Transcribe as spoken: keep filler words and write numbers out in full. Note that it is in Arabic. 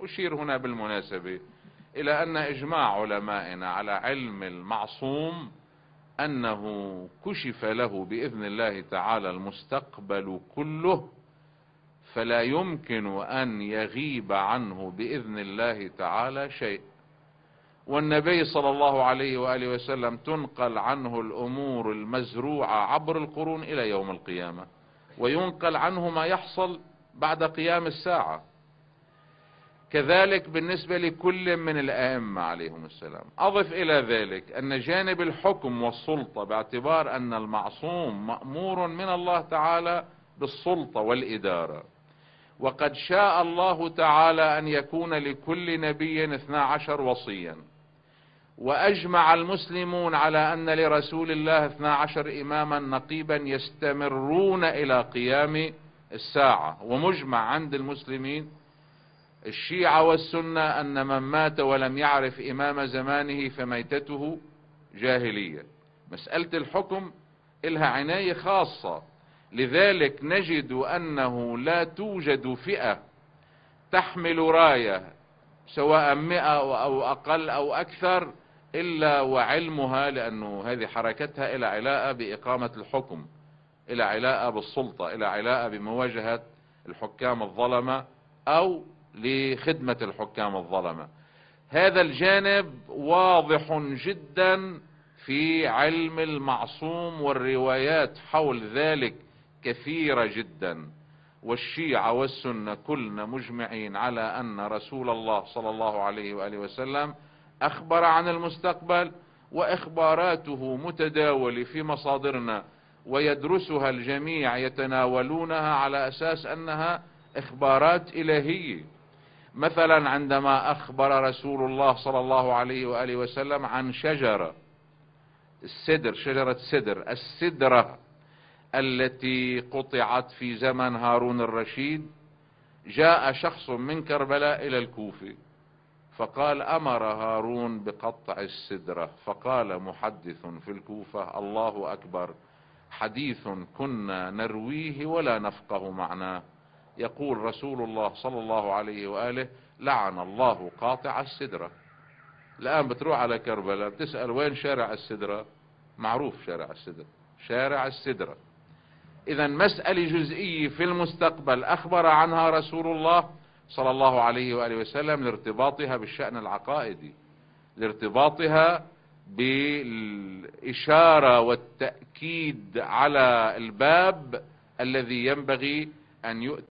أشير هنا بالمناسبة إلى أن إجماع علمائنا على علم المعصوم أنه كشف له بإذن الله تعالى المستقبل كله، فلا يمكن أن يغيب عنه بإذن الله تعالى شيء. والنبي صلى الله عليه وآله وسلم تنقل عنه الأمور المزروعة عبر القرون إلى يوم القيامة، وينقل عنه ما يحصل بعد قيام الساعة. كذلك بالنسبة لكل من الأئمة عليهم السلام. أضف إلى ذلك أن جانب الحكم والسلطة، باعتبار أن المعصوم مأمور من الله تعالى بالسلطة والإدارة، وقد شاء الله تعالى أن يكون لكل نبي اثنا عشر وصيا، وأجمع المسلمون على أن لرسول الله اثنا عشر إماما نقيبا يستمرون إلى قيام الساعة. ومجمع عند المسلمين الشيعة والسنة أن من مات ولم يعرف إمام زمانه فميتته جاهلية. مسألة الحكم إلها عناية خاصة، لذلك نجد أنه لا توجد فئة تحمل راية سواء مئة أو أقل أو أكثر إلا وعلمها، لأنه هذه حركتها إلى علاقة بإقامة الحكم، إلى علاقة بالسلطة، إلى علاقة بمواجهة الحكام الظلمة أو لخدمة الحكام الظلمة. هذا الجانب واضح جدا في علم المعصوم، والروايات حول ذلك كثيرة جدا. والشيعة والسنة كلنا مجمعين على أن رسول الله صلى الله عليه وآله وسلم أخبر عن المستقبل، وإخباراته متداولة في مصادرنا ويدرسها الجميع، يتناولونها على أساس أنها إخبارات إلهية. مثلا عندما أخبر رسول الله صلى الله عليه وآله وسلم عن شجرة السدر، شجرة سدر السدرة التي قطعت في زمن هارون الرشيد، جاء شخص من كربلاء إلى الكوفة فقال: أمر هارون بقطع السدرة. فقال محدث في الكوفة: الله أكبر، حديث كنا نرويه ولا نفقه معناه. يقول رسول الله صلى الله عليه وآله: لعن الله قاطع السدرة. الآن بتروح على كربلاء بتسأل وين شارع السدرة، معروف شارع السدرة، شارع السدرة. إذا مسألة جزئية في المستقبل أخبر عنها رسول الله صلى الله عليه وآله وسلم لارتباطها بالشأن العقائدي، لارتباطها بالإشارة والتأكيد على الباب الذي ينبغي أن يؤتى